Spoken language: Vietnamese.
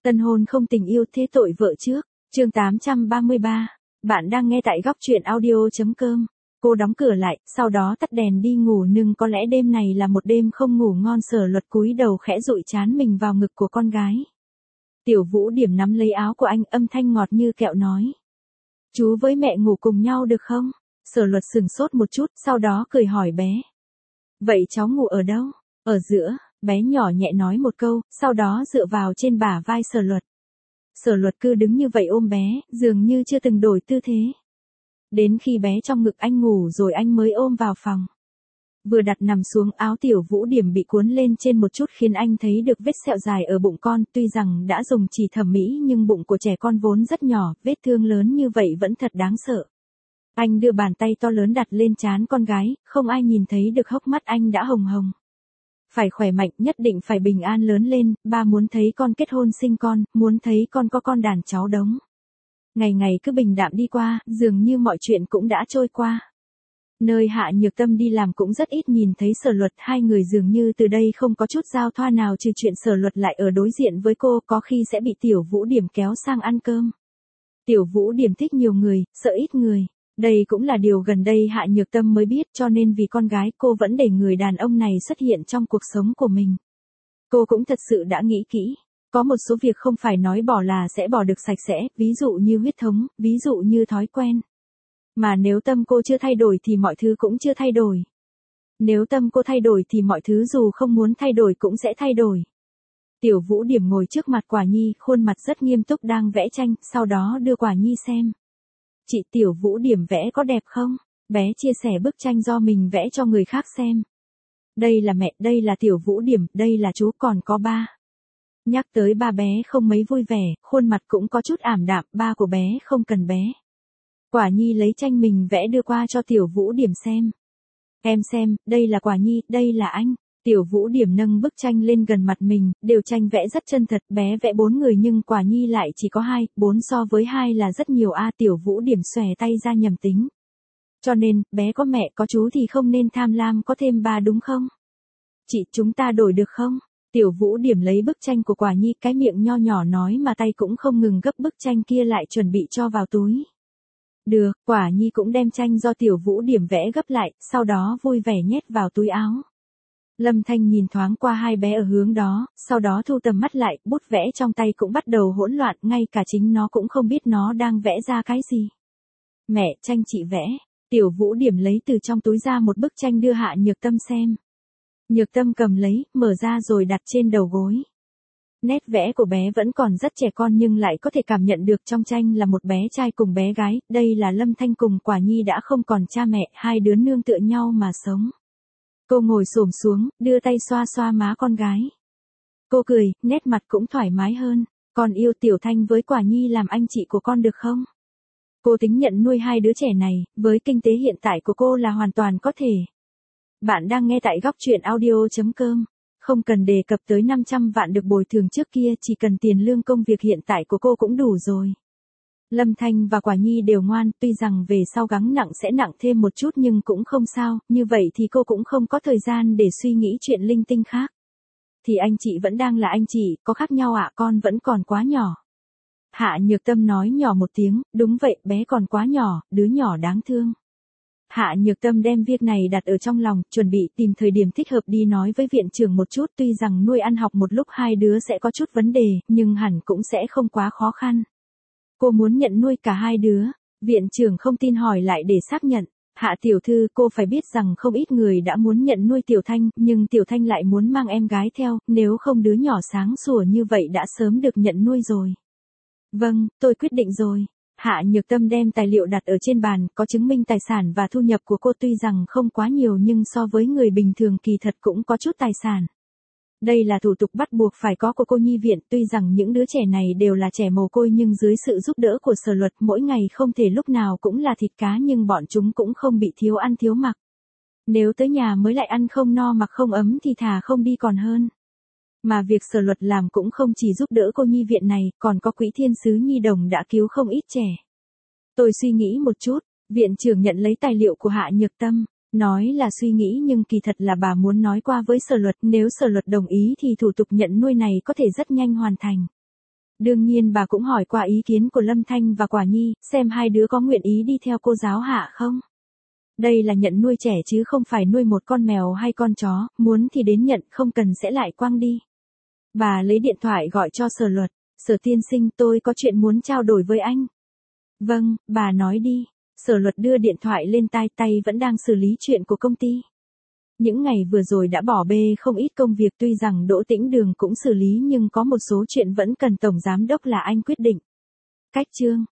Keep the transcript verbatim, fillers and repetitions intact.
Tân hôn không tình yêu thế tội vợ trước. Chương tám trăm ba mươi ba. Bạn đang nghe tại góc truyện audio chấm com. Cô đóng cửa lại, sau đó tắt đèn đi ngủ, nhưng có lẽ đêm này là một đêm không ngủ ngon. Sở Luật cúi đầu khẽ dụi trán mình vào ngực của con gái. Tiểu Vũ Điểm nắm lấy áo của anh, âm thanh ngọt như kẹo nói: "Chú với mẹ ngủ cùng nhau được không?" Sở Luật sừng sốt một chút, sau đó cười hỏi bé: "Vậy cháu ngủ ở đâu?" "Ở giữa." Bé nhỏ nhẹ nói một câu, sau đó dựa vào trên bả vai Sở Luật. Sở Luật cứ đứng như vậy ôm bé, dường như chưa từng đổi tư thế. Đến khi bé trong ngực anh ngủ rồi anh mới ôm vào phòng. Vừa đặt nằm xuống, áo Tiểu Vũ Điểm bị cuốn lên trên một chút khiến anh thấy được vết sẹo dài ở bụng con. Tuy rằng đã dùng chỉ thẩm mỹ nhưng bụng của trẻ con vốn rất nhỏ, vết thương lớn như vậy vẫn thật đáng sợ. Anh đưa bàn tay to lớn đặt lên trán con gái, không ai nhìn thấy được hốc mắt anh đã hồng hồng. "Phải khỏe mạnh, nhất định phải bình an lớn lên, ba muốn thấy con kết hôn sinh con, muốn thấy con có con đàn cháu đống." Ngày ngày cứ bình đạm đi qua, dường như mọi chuyện cũng đã trôi qua. Nơi Hạ Nhược Tâm đi làm cũng rất ít nhìn thấy Sở Luật, hai người dường như từ đây không có chút giao thoa nào, trừ chuyện Sở Luật lại ở đối diện với cô, có khi sẽ bị Tiểu Vũ Điểm kéo sang ăn cơm. Tiểu Vũ Điểm thích nhiều người, sợ ít người. Đây cũng là điều gần đây Hạ Nhược Tâm mới biết, cho nên vì con gái cô vẫn để người đàn ông này xuất hiện trong cuộc sống của mình. Cô cũng thật sự đã nghĩ kỹ. Có một số việc không phải nói bỏ là sẽ bỏ được sạch sẽ, ví dụ như huyết thống, ví dụ như thói quen. Mà nếu tâm cô chưa thay đổi thì mọi thứ cũng chưa thay đổi. Nếu tâm cô thay đổi thì mọi thứ dù không muốn thay đổi cũng sẽ thay đổi. Tiểu Vũ Điểm ngồi trước mặt Quả Nhi, khuôn mặt rất nghiêm túc đang vẽ tranh, sau đó đưa Quả Nhi xem. "Chị, Tiểu Vũ Điểm vẽ có đẹp không?" Bé chia sẻ bức tranh do mình vẽ cho người khác xem. "Đây là mẹ, đây là Tiểu Vũ Điểm, đây là chú, còn có ba." Nhắc tới ba bé không mấy vui vẻ, khuôn mặt cũng có chút ảm đạm, "Ba của bé không cần bé." Quả Nhi lấy tranh mình vẽ đưa qua cho Tiểu Vũ Điểm xem. "Em xem, đây là Quả Nhi, đây là anh." Tiểu Vũ Điểm nâng bức tranh lên gần mặt mình, đều tranh vẽ rất chân thật, bé vẽ bốn người nhưng Quả Nhi lại chỉ có hai, bốn so với hai là rất nhiều a. Tiểu Vũ Điểm xòe tay ra nhầm tính. "Cho nên, bé có mẹ có chú thì không nên tham lam có thêm ba đúng không? Chị, chúng ta đổi được không?" Tiểu Vũ Điểm lấy bức tranh của Quả Nhi, cái miệng nho nhỏ nói mà tay cũng không ngừng gấp bức tranh kia lại chuẩn bị cho vào túi. "Được." Quả Nhi cũng đem tranh do Tiểu Vũ Điểm vẽ gấp lại, sau đó vui vẻ nhét vào túi áo. Lâm Thanh nhìn thoáng qua hai bé ở hướng đó, sau đó thu tầm mắt lại, bút vẽ trong tay cũng bắt đầu hỗn loạn, ngay cả chính nó cũng không biết nó đang vẽ ra cái gì. "Mẹ, tranh chị vẽ." Tiểu Vũ Điểm lấy từ trong túi ra một bức tranh đưa Hạ Nhược Tâm xem. Nhược Tâm cầm lấy, mở ra rồi đặt trên đầu gối. Nét vẽ của bé vẫn còn rất trẻ con nhưng lại có thể cảm nhận được trong tranh là một bé trai cùng bé gái, đây là Lâm Thanh cùng Quả Nhi đã không còn cha mẹ, hai đứa nương tựa nhau mà sống. Cô ngồi xổm xuống, đưa tay xoa xoa má con gái. Cô cười, nét mặt cũng thoải mái hơn. "Con yêu Tiểu Thanh với Quả Nhi làm anh chị của con được không? Cô tính nhận nuôi hai đứa trẻ này, với kinh tế hiện tại của cô là hoàn toàn có thể." Bạn đang nghe tại góc truyện audio chấm com. Không cần đề cập tới năm trăm vạn được bồi thường trước kia, chỉ cần tiền lương công việc hiện tại của cô cũng đủ rồi. Lâm Thanh và Quả Nhi đều ngoan, tuy rằng về sau gắng nặng sẽ nặng thêm một chút nhưng cũng không sao, như vậy thì cô cũng không có thời gian để suy nghĩ chuyện linh tinh khác. "Thì anh chị vẫn đang là anh chị, có khác nhau ạ, con vẫn còn quá nhỏ." Hạ Nhược Tâm nói nhỏ một tiếng, "Đúng vậy, bé còn quá nhỏ, đứa nhỏ đáng thương." Hạ Nhược Tâm đem việc này đặt ở trong lòng, chuẩn bị tìm thời điểm thích hợp đi nói với viện trưởng một chút, tuy rằng nuôi ăn học một lúc hai đứa sẽ có chút vấn đề, nhưng hẳn cũng sẽ không quá khó khăn. Cô muốn nhận nuôi cả hai đứa. Viện trưởng không tin hỏi lại để xác nhận. "Hạ tiểu thư, cô phải biết rằng không ít người đã muốn nhận nuôi Tiểu Thanh, nhưng Tiểu Thanh lại muốn mang em gái theo, nếu không đứa nhỏ sáng sủa như vậy đã sớm được nhận nuôi rồi." "Vâng, tôi quyết định rồi." Hạ Nhược Tâm đem tài liệu đặt ở trên bàn, có chứng minh tài sản và thu nhập của cô, tuy rằng không quá nhiều nhưng so với người bình thường kỳ thật cũng có chút tài sản. Đây là thủ tục bắt buộc phải có của cô nhi viện, tuy rằng những đứa trẻ này đều là trẻ mồ côi nhưng dưới sự giúp đỡ của Sở Luật mỗi ngày không thể lúc nào cũng là thịt cá nhưng bọn chúng cũng không bị thiếu ăn thiếu mặc. Nếu tới nhà mới lại ăn không no mặc không ấm thì thà không đi còn hơn. Mà việc Sở Luật làm cũng không chỉ giúp đỡ cô nhi viện này, còn có quỹ thiên sứ nhi đồng đã cứu không ít trẻ. "Tôi suy nghĩ một chút." Viện trưởng nhận lấy tài liệu của Hạ Nhược Tâm, nói là suy nghĩ nhưng kỳ thật là bà muốn nói qua với Sở Luật, nếu Sở Luật đồng ý thì thủ tục nhận nuôi này có thể rất nhanh hoàn thành. Đương nhiên bà cũng hỏi qua ý kiến của Lâm Thanh và Quả Nhi, xem hai đứa có nguyện ý đi theo cô giáo Hạ không. Đây là nhận nuôi trẻ chứ không phải nuôi một con mèo hay con chó, muốn thì đến nhận, không cần sẽ lại quăng đi. Bà lấy điện thoại gọi cho Sở Luật, Sở tiên sinh, tôi có chuyện muốn trao đổi với anh. Vâng, bà nói đi. Sở Luật đưa điện thoại lên tai, tay vẫn đang xử lý chuyện của công ty. Những ngày vừa rồi đã bỏ bê không ít công việc, tuy rằng Đỗ Tĩnh Đường cũng xử lý nhưng có một số chuyện vẫn cần Tổng Giám Đốc là anh quyết định. Cách chương